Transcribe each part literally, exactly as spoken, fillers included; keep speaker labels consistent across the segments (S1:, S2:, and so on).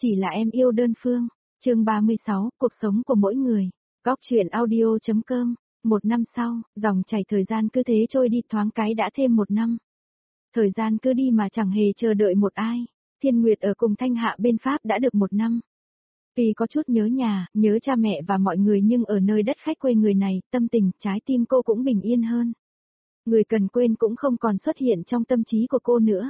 S1: Chỉ là em yêu đơn phương. Chương ba mươi sáu, cuộc sống của mỗi người. Góc truyện audio.com. Một năm sau, dòng chảy thời gian cứ thế trôi đi, thoáng cái đã thêm một năm. Thời gian cứ đi mà chẳng hề chờ đợi một ai. Thiên Nguyệt ở cùng Thanh Hạ bên Pháp đã được một năm. Tuy có chút nhớ nhà, nhớ cha mẹ và mọi người, nhưng ở nơi đất khách quê người này, tâm tình, trái tim cô cũng bình yên hơn. Người cần quên cũng không còn xuất hiện trong tâm trí của cô nữa.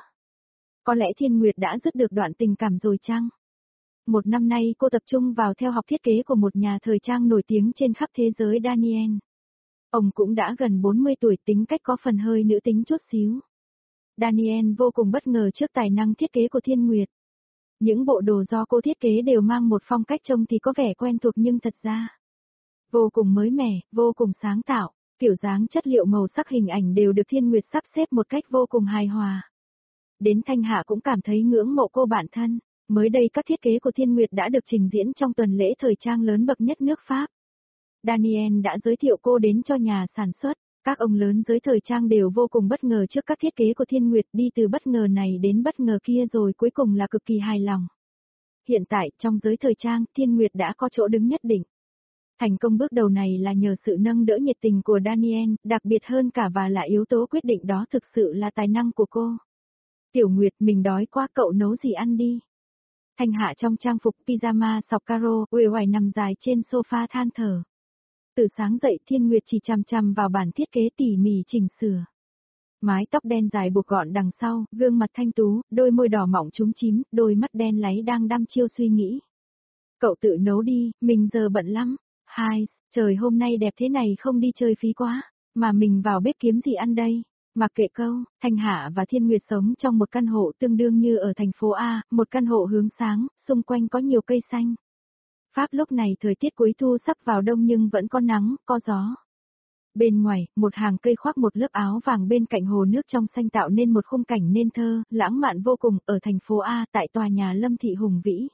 S1: Có lẽ Thiên Nguyệt đã dứt được đoạn tình cảm rồi chăng? Một năm nay cô tập trung vào theo học thiết kế của một nhà thời trang nổi tiếng trên khắp thế giới, Daniel. Ông cũng đã gần bốn mươi tuổi, tính cách có phần hơi nữ tính chút xíu. Daniel vô cùng bất ngờ trước tài năng thiết kế của Thiên Nguyệt. Những bộ đồ do cô thiết kế đều mang một phong cách trông thì có vẻ quen thuộc nhưng thật ra vô cùng mới mẻ, vô cùng sáng tạo, kiểu dáng, chất liệu, màu sắc, hình ảnh đều được Thiên Nguyệt sắp xếp một cách vô cùng hài hòa. Đến Thanh Hạ cũng cảm thấy ngưỡng mộ cô bạn thân. Mới đây các thiết kế của Thiên Nguyệt đã được trình diễn trong tuần lễ thời trang lớn bậc nhất nước Pháp. Daniel đã giới thiệu cô đến cho nhà sản xuất. Các ông lớn giới thời trang đều vô cùng bất ngờ trước các thiết kế của Thiên Nguyệt, đi từ bất ngờ này đến bất ngờ kia rồi cuối cùng là cực kỳ hài lòng. Hiện tại, trong giới thời trang, Thiên Nguyệt đã có chỗ đứng nhất định. Thành công bước đầu này là nhờ sự nâng đỡ nhiệt tình của Daniel, đặc biệt hơn cả và là yếu tố quyết định đó thực sự là tài năng của cô. Tiểu Nguyệt, mình đói quá, cậu nấu gì ăn đi. Thanh Hạ trong trang phục pyjama sọc caro, uể oải nằm dài trên sofa than thở. Từ sáng dậy Thiên Nguyệt chỉ chằm chằm vào bản thiết kế tỉ mỉ chỉnh sửa. Mái tóc đen dài buộc gọn đằng sau, gương mặt thanh tú, đôi môi đỏ mọng trúng chím, đôi mắt đen láy đang đăm chiêu suy nghĩ. Cậu tự nấu đi, mình giờ bận lắm. Hai, trời hôm nay đẹp thế này không đi chơi phí quá, mà mình vào bếp kiếm gì ăn đây? Mặc kệ câu, Thanh Hạ và Thiên Nguyệt sống trong một căn hộ tương đương như ở thành phố A, một căn hộ hướng sáng, xung quanh có nhiều cây xanh. Pháp lúc này thời tiết cuối thu sắp vào đông nhưng vẫn có nắng, có gió. Bên ngoài, một hàng cây khoác một lớp áo vàng bên cạnh hồ nước trong xanh tạo nên một khung cảnh nên thơ, lãng mạn vô cùng, ở thành phố A tại tòa nhà Lâm Thị hùng vĩ.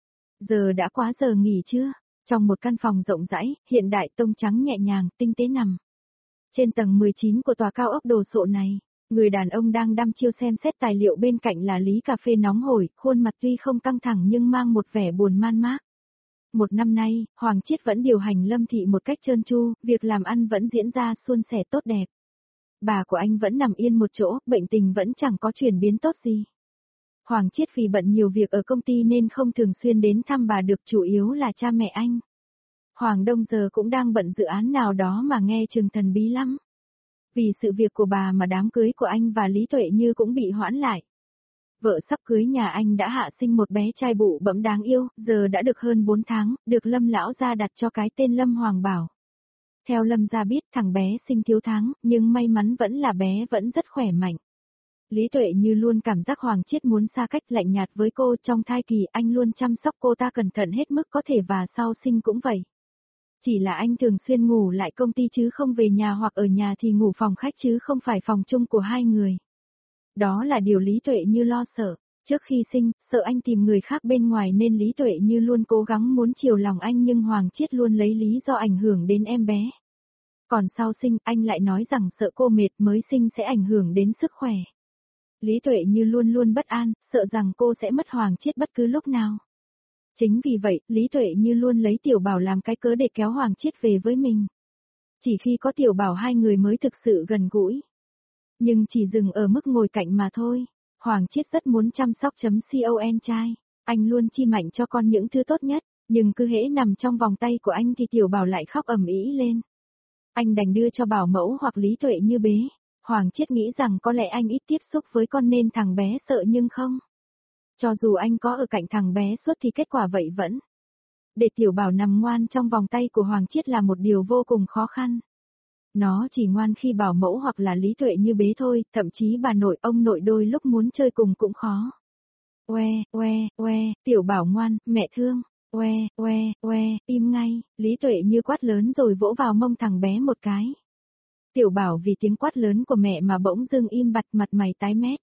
S1: Giờ đã quá giờ nghỉ trưa, trong một căn phòng rộng rãi, hiện đại, tông trắng nhẹ nhàng, tinh tế nằm. Trên tầng mười chín của tòa cao ốc đồ sộ này, người đàn ông đang đăm chiêu xem xét tài liệu, bên cạnh là ly cà phê nóng hổi, khuôn mặt tuy không căng thẳng nhưng mang một vẻ buồn man mác. Một năm nay, Hoàng Chiết vẫn điều hành Lâm Thị một cách trơn tru, việc làm ăn vẫn diễn ra suôn sẻ tốt đẹp. Bà của anh vẫn nằm yên một chỗ, bệnh tình vẫn chẳng có chuyển biến tốt gì. Hoàng Chiết vì bận nhiều việc ở công ty nên không thường xuyên đến thăm bà được, chủ yếu là cha mẹ anh. Hoàng Đông giờ cũng đang bận dự án nào đó mà nghe chừng thần bí lắm. Vì sự việc của bà mà đám cưới của anh và Lý Tuệ Như cũng bị hoãn lại. Vợ sắp cưới nhà anh đã hạ sinh một bé trai bụ bẫm đáng yêu, giờ đã được hơn bốn tháng, được Lâm lão gia đặt cho cái tên Lâm Hoàng Bảo. Theo Lâm gia biết, thằng bé sinh thiếu tháng, nhưng may mắn vẫn là bé vẫn rất khỏe mạnh. Lý Tuệ Như luôn cảm giác Hoàng Chiết muốn xa cách, lạnh nhạt với cô. Trong thai kỳ anh luôn chăm sóc cô ta cẩn thận hết mức có thể và sau sinh cũng vậy. Chỉ là anh thường xuyên ngủ lại công ty chứ không về nhà, hoặc ở nhà thì ngủ phòng khách chứ không phải phòng chung của hai người. Đó là điều Lý Tuệ Như lo sợ. Trước khi sinh, sợ anh tìm người khác bên ngoài nên Lý Tuệ Như luôn cố gắng muốn chiều lòng anh, nhưng Hoàng Chiết luôn lấy lý do ảnh hưởng đến em bé. Còn sau sinh, anh lại nói rằng sợ cô mệt mới sinh sẽ ảnh hưởng đến sức khỏe. Lý Tuệ Như luôn luôn bất an, sợ rằng cô sẽ mất Hoàng Chiết bất cứ lúc nào. Chính vì vậy, Lý Tuệ Như luôn lấy Tiểu Bảo làm cái cớ để kéo Hoàng Chiết về với mình. Chỉ khi có Tiểu Bảo hai người mới thực sự gần gũi. Nhưng chỉ dừng ở mức ngồi cạnh mà thôi. Hoàng Chiết rất muốn chăm sóc chấm con trai. Anh luôn chi mạnh cho con những thứ tốt nhất, nhưng cứ hễ nằm trong vòng tay của anh thì Tiểu Bảo lại khóc ầm ĩ lên. Anh đành đưa cho bảo mẫu hoặc Lý Tuệ Như bế. Hoàng Chiết nghĩ rằng có lẽ anh ít tiếp xúc với con nên thằng bé sợ, nhưng không. Cho dù anh có ở cạnh thằng bé suốt thì kết quả vậy vẫn. Để Tiểu Bảo nằm ngoan trong vòng tay của Hoàng Chiết là một điều vô cùng khó khăn. Nó chỉ ngoan khi bảo mẫu hoặc là Lý Tuệ Như bế thôi, thậm chí bà nội, ông nội đôi lúc muốn chơi cùng cũng khó. Oe, oe, oe, Tiểu Bảo ngoan, mẹ thương. Oe, oe, oe, im ngay. Lý Tuệ Như quát lớn rồi vỗ vào mông thằng bé một cái. Tiểu Bảo vì tiếng quát lớn của mẹ mà bỗng dưng im bặt, mặt mày tái mét.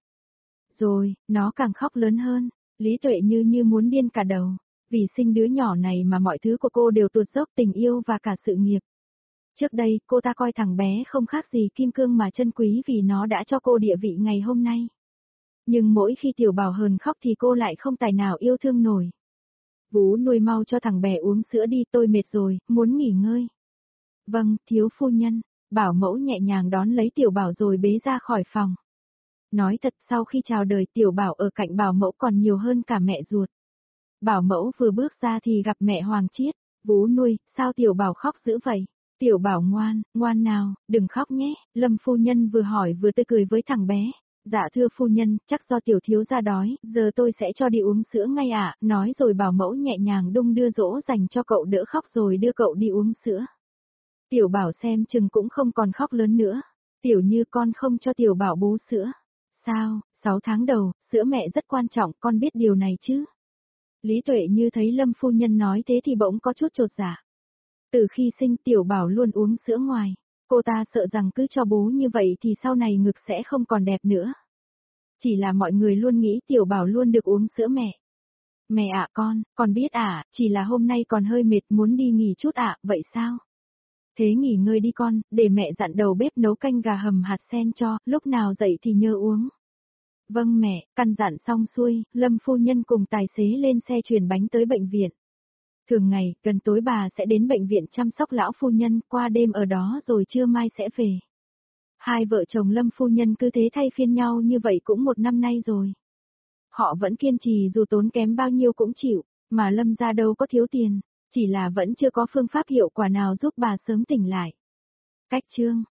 S1: Rồi, nó càng khóc lớn hơn. Lý Tuệ Như như muốn điên cả đầu. Vì sinh đứa nhỏ này mà mọi thứ của cô đều tuột dốc, tình yêu và cả sự nghiệp. Trước đây, cô ta coi thằng bé không khác gì kim cương mà trân quý vì nó đã cho cô địa vị ngày hôm nay. Nhưng mỗi khi Tiểu Bảo hờn khóc thì cô lại không tài nào yêu thương nổi. Vú nuôi mau cho thằng bé uống sữa đi, tôi mệt rồi, muốn nghỉ ngơi. Vâng, thiếu phu nhân, bảo mẫu nhẹ nhàng đón lấy tiểu bảo rồi bế ra khỏi phòng. Nói thật, sau khi chào đời tiểu bảo ở cạnh bảo mẫu còn nhiều hơn cả mẹ ruột. Bảo mẫu vừa bước ra thì gặp mẹ Hoàng Chiết. Vú nuôi, sao tiểu bảo khóc dữ vậy? Tiểu bảo ngoan, ngoan nào, đừng khóc nhé. Lâm phu nhân vừa hỏi vừa tươi cười với thằng bé. Dạ thưa phu nhân, chắc do tiểu thiếu gia đói, giờ tôi sẽ cho đi uống sữa ngay ạ. Nói rồi bảo mẫu nhẹ nhàng đung đưa dỗ dành cho cậu đỡ khóc rồi đưa cậu đi uống sữa. Tiểu bảo xem chừng cũng không còn khóc lớn nữa. Tiểu Như con không cho tiểu bảo bú sữa. Sao, sáu tháng đầu, sữa mẹ rất quan trọng, con biết điều này chứ? Lý Tuệ Như thấy Lâm phu nhân nói thế thì bỗng có chút chột dạ. Từ khi sinh tiểu bảo luôn uống sữa ngoài, cô ta sợ rằng cứ cho bú như vậy thì sau này ngực sẽ không còn đẹp nữa. Chỉ là mọi người luôn nghĩ tiểu bảo luôn được uống sữa mẹ. Mẹ ạ con, con biết à, chỉ là hôm nay còn hơi mệt muốn đi nghỉ chút ạ, vậy sao? Thế nghỉ ngơi đi con, để mẹ dặn đầu bếp nấu canh gà hầm hạt sen cho, lúc nào dậy thì nhớ uống. Vâng mẹ, căn dặn xong xuôi, Lâm phu nhân cùng tài xế lên xe chuyển bánh tới bệnh viện. Thường ngày, gần tối bà sẽ đến bệnh viện chăm sóc lão phu nhân, qua đêm ở đó rồi trưa mai sẽ về. Hai vợ chồng Lâm phu nhân cứ thế thay phiên nhau như vậy cũng một năm nay rồi. Họ vẫn kiên trì dù tốn kém bao nhiêu cũng chịu, mà Lâm gia đâu có thiếu tiền, chỉ là vẫn chưa có phương pháp hiệu quả nào giúp bà sớm tỉnh lại. Cách chương